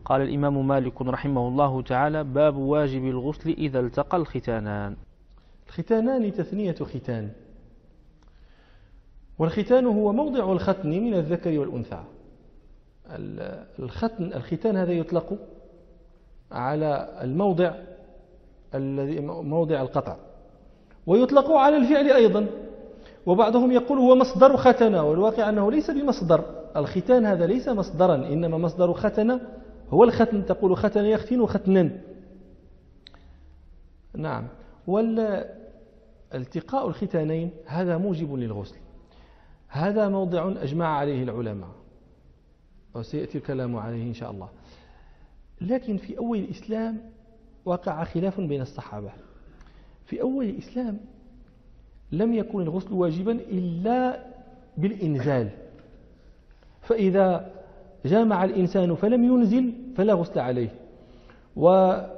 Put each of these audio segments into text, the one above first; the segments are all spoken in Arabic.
قال الإمام مالك رحمه الله تعالى: باب واجب الغسل إذا التقى الختانان. الختانان تثنية ختان، والختان هو موضع الختن من الذكر والأنثى. الختان هذا يطلق على الموضع الذي موضع القطع، ويطلق على الفعل أيضا، وبعضهم يقول هو مصدر ختن، والواقع أنه ليس بمصدر. الختان هذا ليس مصدرا، إنما مصدر ختن هو الختن، تقول ختن يختن ختنا. نعم. والالتقاء الختانين هذا موجب للغسل، هذا موضع أجمع عليه العلماء وسيأتي الكلام عليه إن شاء الله. لكن في أول الإسلام وقع خلاف بين الصحابة. في أول الإسلام لم يكن الغسل واجبا إلا بالإنزال، فإذا جامع الإنسان فلم ينزل فلا غسل عليه. وقد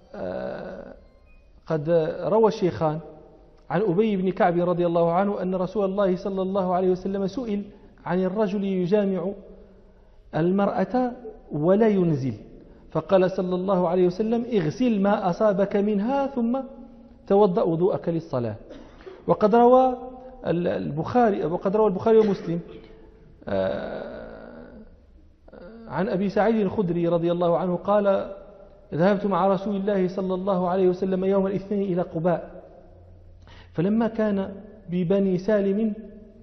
روى الشيخان عن أبي بن كعب رضي الله عنه أن رسول الله صلى الله عليه وسلم سئل عن الرجل يجامع المرأة ولا ينزل، فقال صلى الله عليه وسلم: اغسل ما أصابك منها ثم توضأ وضوءك للصلاة. وقد روى البخاري ومسلم عن أبي سعيد الخدري رضي الله عنه قال: ذهبت مع رسول الله صلى الله عليه وسلم يوم الاثنين إلى قباء، فلما كان ببني سالم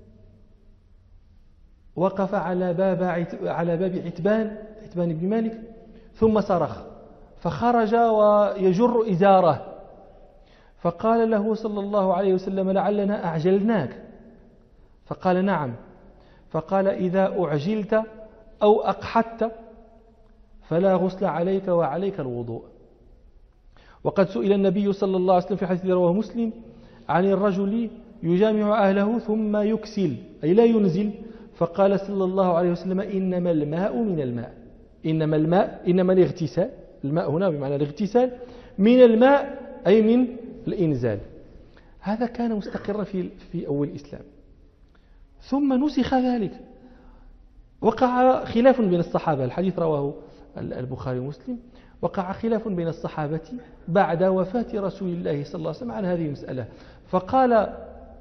وقف على باب عتبان بن مالك، ثم صرخ فخرج ويجر إزاره، فقال له صلى الله عليه وسلم: لعلنا أعجلناك. فقال: نعم. فقال: إذا أعجلت أو أقحدت فلا غسل عليك وعليك الوضوء. وقد سئل النبي صلى الله عليه وسلم في حديث رواه مسلم عن الرجل يجامع أهله ثم يكسل أي لا ينزل، فقال صلى الله عليه وسلم: إنما الماء من الماء، إنما الاغتسال، الماء هنا بمعنى الاغتسال، من الماء أي من الإنزال. هذا كان مستقرا في أول الإسلام، ثم نسخ ذلك. وقع خلاف بين الصحابة، الحديث رواه البخاري ومسلم. وقع خلاف بين الصحابة بعد وفاة رسول الله صلى الله عليه وسلم عن هذه المسألة، فقال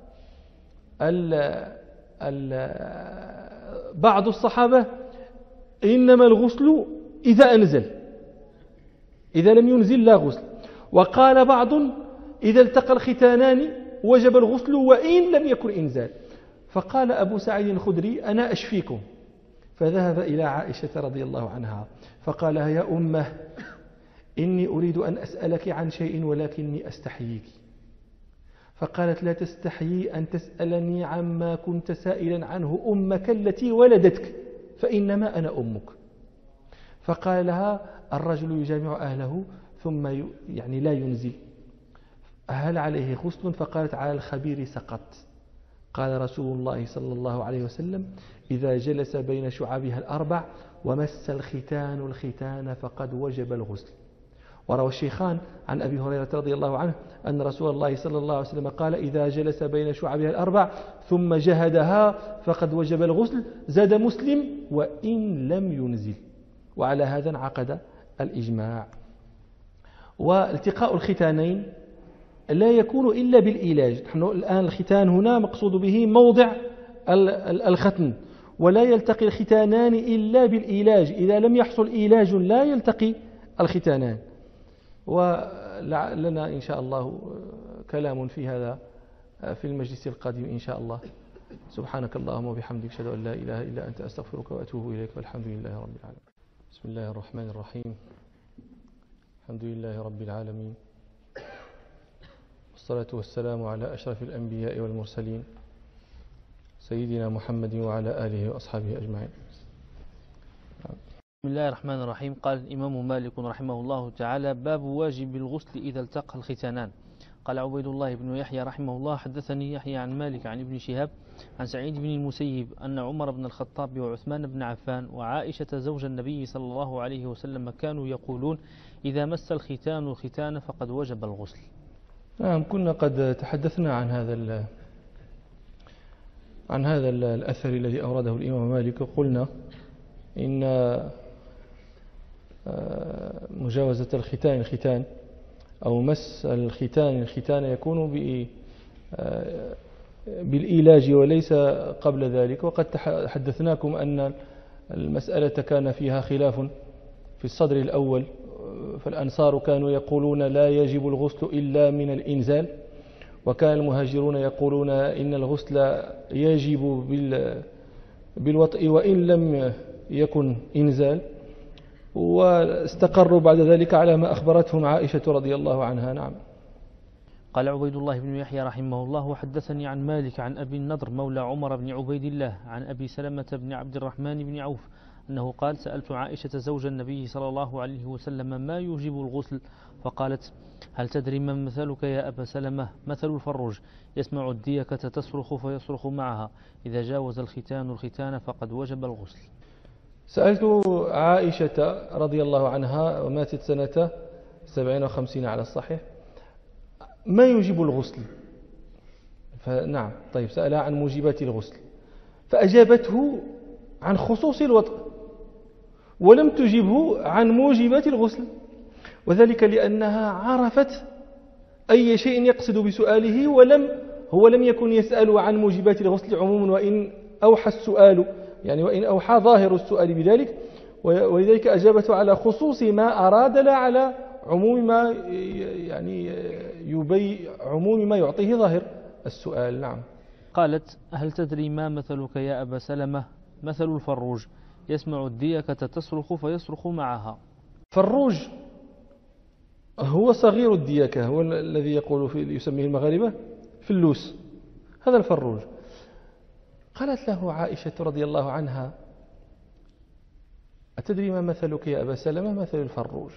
بعض الصحابة: إنما الغسل إذا أنزل، إذا لم ينزل لا غسل. وقال بعض: إذا التقى الختانان وجب الغسل وإن لم يكن إنزال. فقال أبو سعيد الخدري: أنا أشفيكم. فذهب إلى عائشة رضي الله عنها فقال: يا أمه، إني أريد أن أسألك عن شيء ولكني أستحييك. فقالت: لا تستحيي أن تسألني عما كنت سائلا عنه أمك التي ولدتك، فإنما أنا أمك. فقال لها: الرجل يجامع أهله ثم لا ينزل، هل عليه غسل؟ فقالت: على الخبير سقط. قال رسول الله صلى الله عليه وسلم: إذا جلس بين شعابها الأربع ومس الختان فقد وجب الغسل. وروى الشيخان عن أبي هريرة رضي الله عنه أن رسول الله صلى الله عليه وسلم قال: إذا جلس بين شعابها الأربع ثم جهدها فقد وجب الغسل. زاد مسلم: وإن لم ينزل. وعلى هذا انعقد الإجماع. والتقاء الختانين لا يكون إلا بالإيلاج. نحن الآن الختان هنا مقصود به موضع الختن، ولا يلتقي الختانان إلا بالإيلاج. إذا لم يحصل إيلاج لا يلتقي الختانان. ولنا إن شاء الله كلام في هذا في المجلس القادم إن شاء الله. سبحانك اللهم وبحمدك، أشهد أن لا إله إلا أنت، أستغفرك وأتوب إليك، والحمد لله رب العالمين. بسم الله الرحمن الرحيم. الحمد لله رب العالمين، والصلاة والسلام على أشرف الأنبياء والمرسلين سيدنا محمد وعلى آله وأصحابه أجمعين. بسم الله الرحمن الرحيم. قال الإمام مالك رحمه الله تعالى: باب واجب الغسل إذا التقى الختانان. قال عبيد الله بن يحيى رحمه الله: حدثني يحيى عن مالك عن ابن شهاب عن سعيد بن المسيب أن عمر بن الخطاب وعثمان بن عفان وعائشة زوج النبي صلى الله عليه وسلم كانوا يقولون: إذا مس الختان الختان فقد وجب الغسل. نعم، كنا قد تحدثنا عن هذا الأثر الذي أورده الإمام مالك. قلنا إن مجاوزة الختان أو مس الختان يكون بالإيلاج وليس قبل ذلك. وقد حدثناكم أن المسألة كان فيها خلاف في الصدر الأول، فالأنصار كانوا يقولون لا يجب الغسل إلا من الإنزال، وكان المهاجرون يقولون إن الغسل يجب بالوطء وإن لم يكن إنزال، واستقروا بعد ذلك على ما أخبرتهم عائشة رضي الله عنها. نعم. قال عبيد الله بن يحيى رحمه الله: وحدثني عن مالك عن أبي النضر مولى عمر بن عبيد الله عن أبي سلمة بن عبد الرحمن بن عوف أنه قال: سألت عائشة زوج النبي صلى الله عليه وسلم ما يوجب الغسل، فقالت: هل تدري ما مثلك يا أبا سلمة؟ مثل الفروج يسمع الديكة تصرخ فيصرخ معها، إذا جاوز الختان فقد وجب الغسل. سألت عائشة رضي الله عنها وماتت سنة 57 على الصحيح ما يوجب الغسل، فنعم طيب سألها عن موجبات الغسل، فأجابته عن خصوص الوطء ولم تجبه عن موجبات الغسل، وذلك لأنها عرفت أي شيء يقصد بسؤاله، هو لم يكن يسأل عن موجبات الغسل عموما، وإن أوحى السؤال يعني وإن أوحى ظاهر السؤال بذلك، ولذلك أجابته على خصوص ما أراد لا على عموم ما عموم ما يعطيه ظاهر السؤال. نعم. قالت: هل تدري ما مثلك يا أبا سلمة؟ مثل الفروج يسمع الديكة تصرخ فيصرخ معها. فروج هو صغير الديكة، هو الذي يسميه المغاربة فلوس، هذا الفروج. قالت له عائشة رضي الله عنها: أتدري ما مثلك يا أبا سلمة؟ مثل الفروج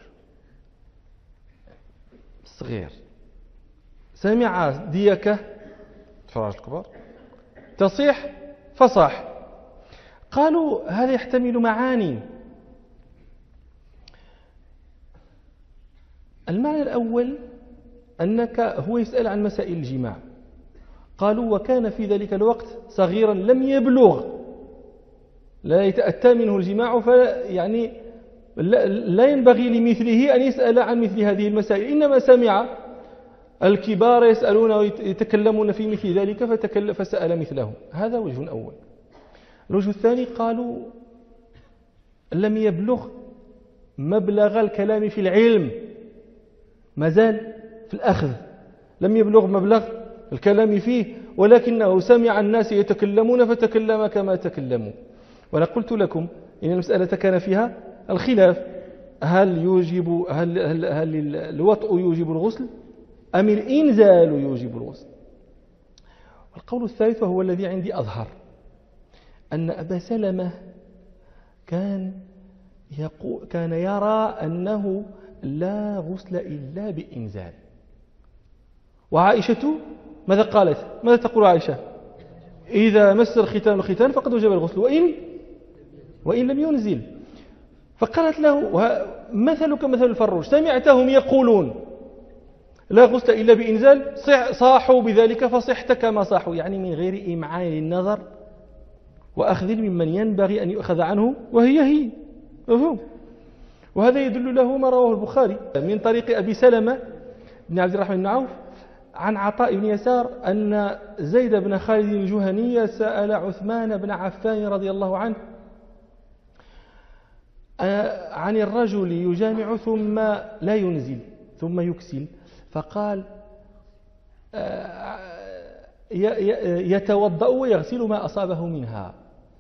صغير، سمع ديكة فراج الكبار تصيح فصاح. قالوا: هذا يحتمل معاني. المعنى الأول أنك هو يسأل عن مسائل الجماع، قالوا: وكان في ذلك الوقت صغيرا لم يبلغ، لا يتأتى منه الجماع، فيعني لا ينبغي لمثله أن يسأل عن مثل هذه المسائل، إنما سمع الكبار يسألون ويتكلمون في مثل ذلك فسأل مثلهم. هذا وجه أول. الوجه الثاني قالوا: لم يبلغ مبلغ الكلام في العلم، ما زال في الأخذ، لم يبلغ مبلغ الكلام فيه، ولكنه سمع الناس يتكلمون فتكلم كما تكلموا. وأنا قلت لكم إن المسألة كان فيها الخلاف، هل الوطء يوجب الغسل أم الإنزال يوجب الغسل؟ والقول الثالث وهو الذي عندي أظهر، أن أبا سلمة كان يرى أنه لا غسل إلا بإنزال. وعائشة ماذا قالت؟ ماذا تقول عائشة؟ إذا مس الختان فقد وجب الغسل وإن لم ينزل. فقالت له: مثلك مثل الفروج، سمعتهم يقولون لا غسل إلا بإنزال، صاحوا بذلك فصحت كما صاحوا، يعني من غير إمعان للنظر وأخذ ممن ينبغي أن يؤخذ عنه وهي مفهوم. وهذا يدل له ما رواه البخاري من طريق أبي سلمة بن عبد الرحمن بن عوف عن عطاء بن يسار أن زيد بن خالد الجهني سأل عثمان بن عفان رضي الله عنه عن الرجل يجامع ثم لا ينزل ثم يكسل، فقال: يتوضأ ويغسل ما أصابه منها.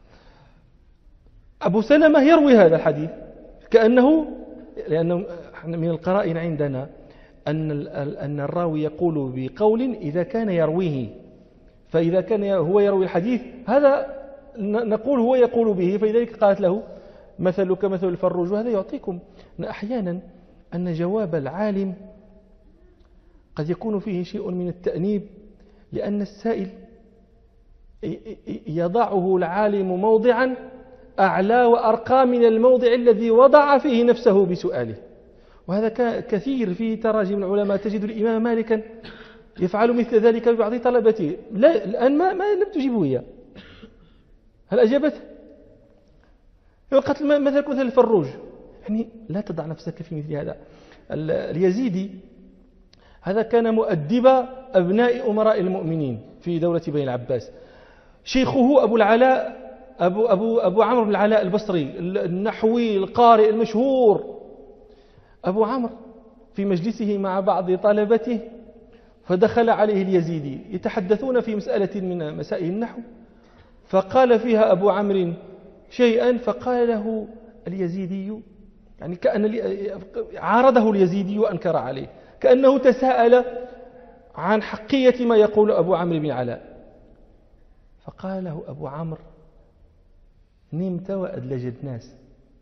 أبو سلمة يروي هذا الحديث لأنه من القرائن عندنا أن الراوي يقول بقول إذا كان يرويه، فإذا كان هو يروي الحديث هذا نقول هو يقول به، فلذلك قالت له: مثلك مثل الفروج. وهذا يعطيكم أن أحيانا أن جواب العالم قد يكون فيه شيء من التأنيب، لأن السائل يضعه العالم موضعا أعلى وأرقى من الموضع الذي وضع فيه نفسه بسؤاله. وهذا كثير في تراجم العلماء، تجد الإمام مالكا يفعل مثل ذلك ببعض طلبته. الآن ما لم تجيبه هي، هل أجابت؟ قالت مثلك مثل الفروج، يعني لا تضع نفسك في مثل هذا. اليزيدي هذا كان مؤدب أبناء أمراء المؤمنين في دولة بني العباس. شيخه أبو العلاء أبو عمرو بن العلاء البصري النحوي القارئ المشهور. أبو عمرو في مجلسه مع بعض طلبته فدخل عليه اليزيدي يتحدثون في مسألة من مسائل النحو، فقال فيها أبو عمرو شيئا فقال له اليزيدي، يعني كأن عارضه اليزيدي وأنكر عليه، كأنه تساءل عن حقية ما يقول أبو عمرو بن العلاء. فقال له أبو عمرو نمت وأدلج الناس.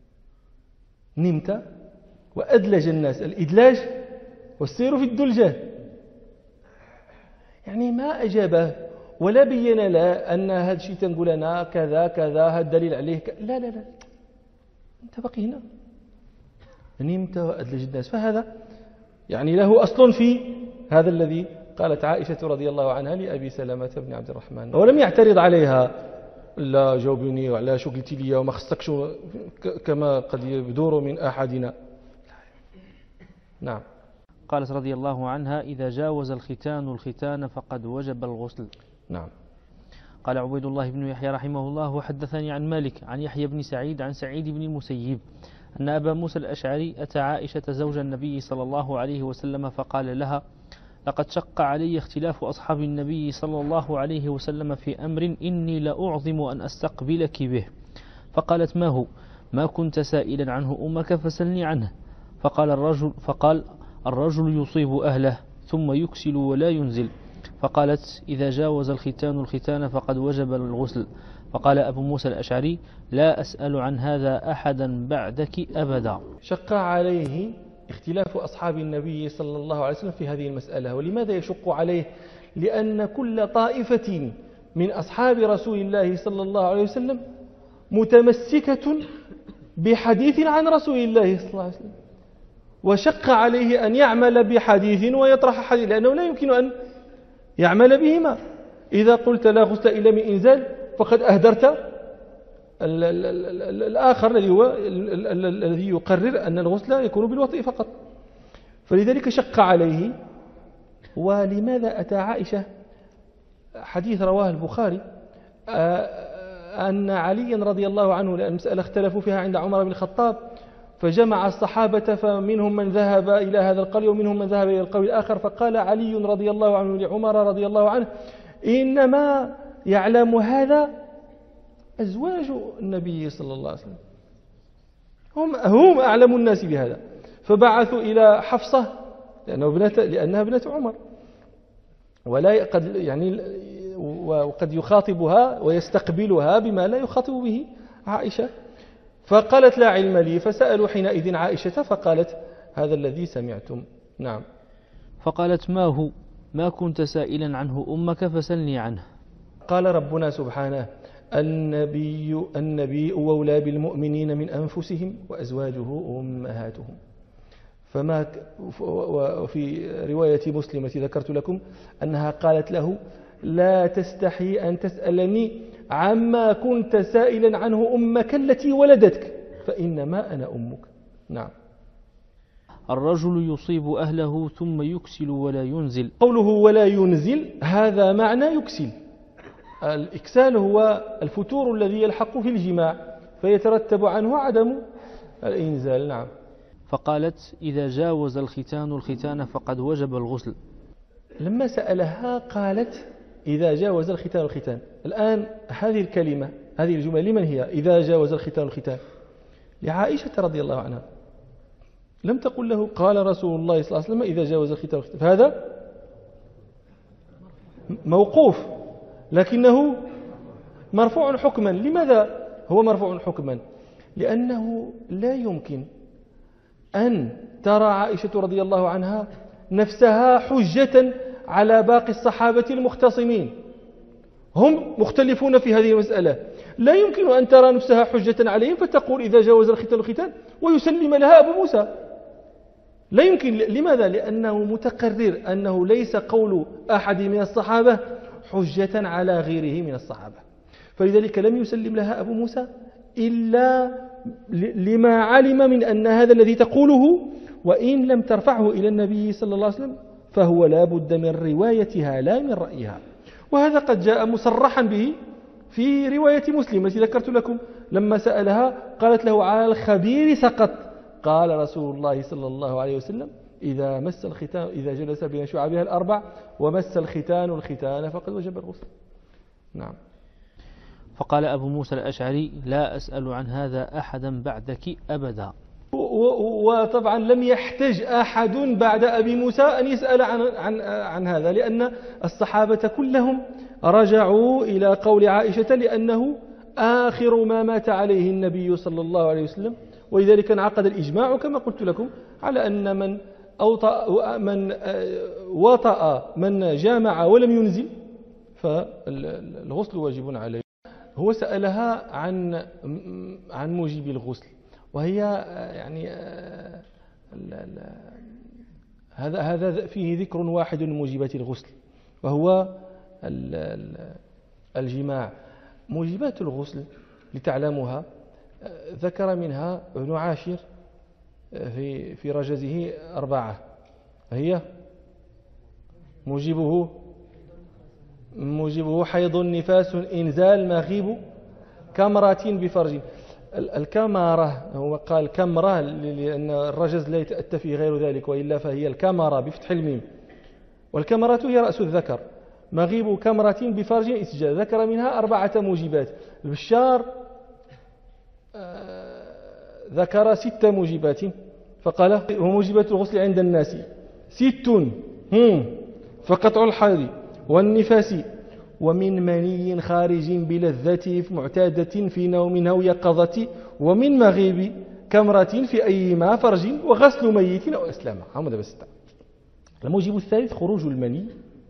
نمت وأدلج الناس، الإدلاج والسير في الدلجة. يعني ما أجابه ولا بين له أن هذا الشيء تنقول لنا كذا كذا هذا الدليل عليه لا لا لا، أنت بقي هنا. نمت وأدلج الناس. فهذا يعني له أصل في هذا الذي قالت عائشة رضي الله عنها لأبي سلمة بن عبد الرحمن، ولم يعترض عليها لا جاوبني وعلى شو قلتي لي وما خصكش كما قد يبدور من أحدنا. نعم. قالت رضي الله عنها إذا جاوز الختان الختان فقد وجب الغسل. نعم. قال عبيد الله بن يحيى رحمه الله وحدثني عن مالك عن يحيى بن سعيد عن سعيد بن المسيب أن أبا موسى الأشعري أتى عائشة زوج النبي صلى الله عليه وسلم فقال لها لقد شق علي اختلاف أصحاب النبي صلى الله عليه وسلم في أمر إني لأعظم أن أستقبلك به. فقالت ما هو؟ ما كنت سائلا عنه أمك فسلني عنه. فقال الرجل يصيب أهله ثم يكسل ولا ينزل. فقالت إذا جاوز الختان الختان فقد وجب الغسل. فقال أبو موسى الأشعري لا أسأل عن هذا أحدا بعدك أبدا. شق عليه اختلاف أصحاب النبي صلى الله عليه وسلم في هذه المسألة. ولماذا يشق عليه؟ لأن كل طائفة من أصحاب رسول الله صلى الله عليه وسلم متمسكة بحديث عن رسول الله صلى الله عليه وسلم، وشق عليه أن يعمل بحديث ويطرح حديث، لأنه لا يمكن أن يعمل بهما. إذا قلت لا غسل إلا من إنزال فقد أهدرت الآخر الذي هو الذي يقرر أن الغسل يكون بالوطء فقط. فلذلك شق عليه. ولماذا أتى عائشة؟ حديث رواه البخاري أن علي رضي الله عنه، لأن المسألة اختلفوا فيها عند عمر بن الخطاب، فجمع الصحابة فمنهم من ذهب إلى هذا القول ومنهم من ذهب إلى القول الآخر. فقال علي رضي الله عنه لعمر رضي الله عنه إنما يعلم هذا أزواج النبي صلى الله عليه وسلم، هم أعلم الناس بهذا. فبعثوا إلى حفصة لأنها ابنة عمر، وقد يخاطبها ويستقبلها بما لا يخاطب به عائشة. فقالت لا علم لي، فسألوا حينئذ عائشة فقالت هذا الذي سمعتم. نعم. فقالت ما هو؟ ما كنت سائلا عنه أمك فسلني عنه. قال ربنا سبحانه النبي أولى بالمؤمنين من أنفسهم وأزواجه أمهاتهم. وفي رواية مسلم التي ذكرت لكم أنها قالت له لا تستحي أن تسألني عما كنت سائلا عنه أمك التي ولدتك فإنما أنا أمك. نعم. الرجل يصيب أهله ثم يكسل ولا ينزل. قوله ولا ينزل هذا معنى يكسل. الإكسال هو الفتور الذي يلحق في الجماع فيترتب عنه عدم الإنزال. نعم. فقالت إذا جاوز الختان الختان فقد وجب الغسل. لما سألها قالت إذا جاوز الختان الختان. الآن هذه الكلمة هذه الجملة لمن هي؟ إذا جاوز الختان الختان لعائشة رضي الله عنها. لم تقل له قال رسول الله صلى الله عليه وسلم إذا جاوز الختان الختان. فهذا موقوف لكنه مرفوع حكما. لماذا هو مرفوع حكما؟ لأنه لا يمكن أن ترى عائشة رضي الله عنها نفسها حجة على باقي الصحابة المختصمين، هم مختلفون في هذه المسألة. لا يمكن أن ترى نفسها حجة عليهم فتقول إذا جاوز الختان الختان ويسلم لها أبو موسى. لا يمكن. لماذا؟ لأنه متقرر أنه ليس قول أحد من الصحابة حجة على غيره من الصحابة، فلذلك لم يسلم لها أبو موسى إلا لما علم من أن هذا الذي تقوله وإن لم ترفعه إلى النبي صلى الله عليه وسلم فهو لا بد من روايتها لا من رأيها. وهذا قد جاء مصرحا به في رواية مسلم التي ذكرت لكم، لما سألها قالت له على الخبير سقط. قال رسول الله صلى الله عليه وسلم إذا مس الختان، إذا جلس بين شعبها الأربع ومس الختان فقد وجب الغسل. نعم. فقال أبو موسى الأشعري لا أسأل عن هذا أحدا بعدك أبدا. وطبعا لم يحتج أحد بعد أبي موسى أن يسأل عن هذا، لأن الصحابة كلهم رجعوا إلى قول عائشة لأنه آخر ما مات عليه النبي صلى الله عليه وسلم، ولذلك انعقد الإجماع كما قلت لكم على أن من وطأ من جامع ولم ينزل فالغسل واجب عليه. هو سألها عن موجب الغسل، وهي يعني هذا فيه ذكر واحد من موجبات الغسل وهو الجماع. موجبات الغسل لتعلمها ذكر منها ابن عاشر في رجزه 4، هي موجبه حيض، نفاس، إنزال، مغيب، كمرة بفرج. الكمرة هو قال كمرة لأن الرجز لا يتأتى فيه غير ذلك، وإلا فهي الكمرة بفتح الميم، والكمرة هي رأس الذكر. مغيب كمرة بفرج إسجال، ذكر منها 4 موجبات. البشار ذكر 6 موجبات فقال وموجبات الغسل عند الناس 6 فقطع الحيض والنفاس ومن مني خارج بلذة معتادة في نوم أو يقظة ومن مغيب كمرة في أيما فرج وغسل ميت أو أسلامة. هم بس. الموجب الثالث خروج المني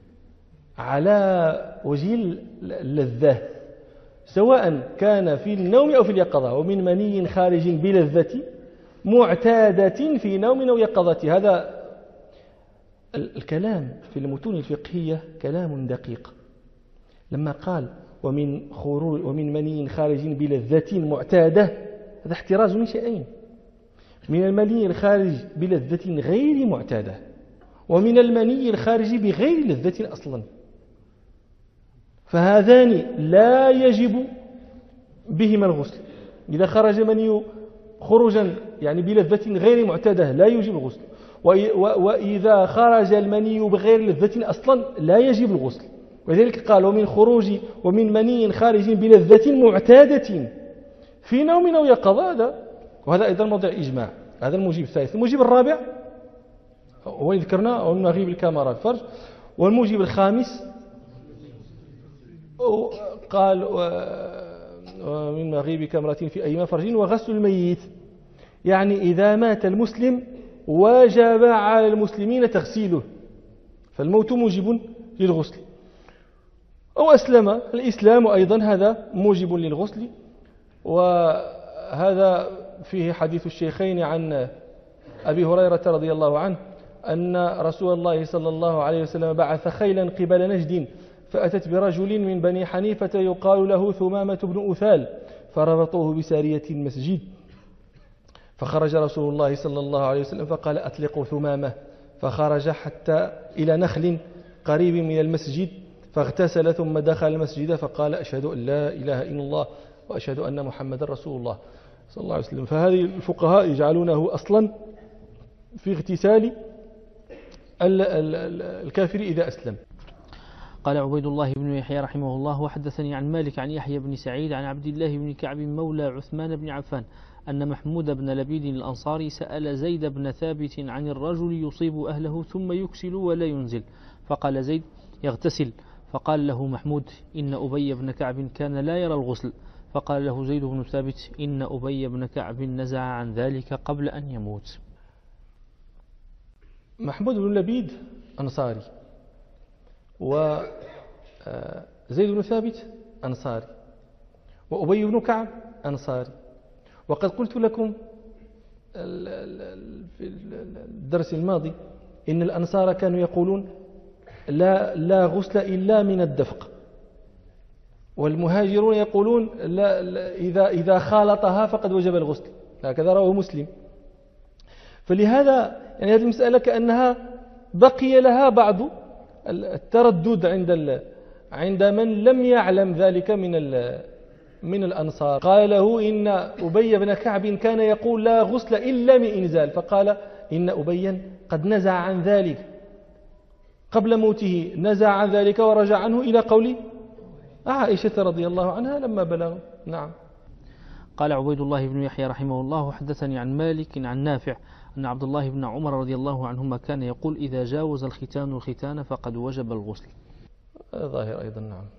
على وجه اللذة سواء كان في النوم أو في اليقظة، ومن مني خارج بلذة معتادة في نوم أو يقظة. هذا الكلام في المتون الفقهية كلام دقيق. لما قال ومن مني خارج بلذة معتادة، هذا احتراز من شيئين: من المني الخارج بلذة غير معتادة، ومن المني الخارج بغير لذة أصلا. فهذان لا يجب بهما الغسل. إذا خرج مني خروجا يعني بلذة غير معتادة لا يجب الغسل، وإذا خرج المني بغير لذة أصلا لا يجب الغسل. ولذلك قال ومن مني خارج بلذة معتادة في نوم أو يقظة. وهذا أيضا موضع إجماع. هذا الموجب الثالث. الموجب الرابع هو ذكرنا ومن مغيب الكمرة الفرج. والموجب الخامس قال ومن مغيب كمرة في أيما فرج وغسل الميت، يعني إذا مات المسلم وجب على المسلمين تغسيله، فالموت موجب للغسل. أو أسلم، الإسلام أيضا هذا موجب للغسل. وهذا فيه حديث الشيخين عن أبي هريرة رضي الله عنه أن رسول الله صلى الله عليه وسلم بعث خيلا قبل نجد فأتت برجل من بني حنيفة يقال له ثمامة بن أثال، فربطوه بسارية المسجد، فخرج رسول الله صلى الله عليه وسلم فقال أطلقوا ثمامة، فخرج حتى إلى نخل قريب من المسجد فاغتسل ثم دخل المسجد فقال أشهد أن لا إله إلا الله وأشهد أن محمد رسول الله صلى الله عليه وسلم. فهذه الفقهاء يجعلونه أصلا في اغتسال الكافر إذا أسلم. قال عبيد الله بن يحيى رحمه الله وحدثني عن مالك عن يحيى بن سعيد عن عبد الله بن كعب مولى عثمان بن عفان أن محمود بن لبيد الأنصاري سأل زيد بن ثابت عن الرجل يصيب أهله ثم يكسل ولا ينزل، فقال زيد يغتسل، فقال له محمود إن أبي بن كعب كان لا يرى الغسل، فقال له زيد بن ثابت إن أبي بن كعب نزع عن ذلك قبل أن يموت. محمود بن لبيد أنصاري، وزيد بن ثابت أنصاري، وأبي بن كعب أنصاري. وقد قلت لكم في الدرس الماضي إن الأنصار كانوا يقولون لا غسل إلا من الدفق، والمهاجرون يقولون لا إذا خالطها فقد وجب الغسل، هكذا رواه مسلم. فلهذا يعني هذه المسألة كأنها بقي لها بعض التردد عند من لم يعلم ذلك من الأنصار. قال له إن أبي بن كعب كان يقول لا غسل إلا من إنزال، فقال إن أبيا قد نزع عن ذلك قبل موته، نزع عن ذلك ورجع عنه إلى قول عائشة رضي الله عنها لما بلغ. نعم. قال عبيد الله بن يحيى رحمه الله حدثني عن مالك عن نافع أن عبد الله بن عمر رضي الله عنهما كان يقول إذا جاوز الختان الختان فقد وجب الغسل. ظاهر أيضا. نعم.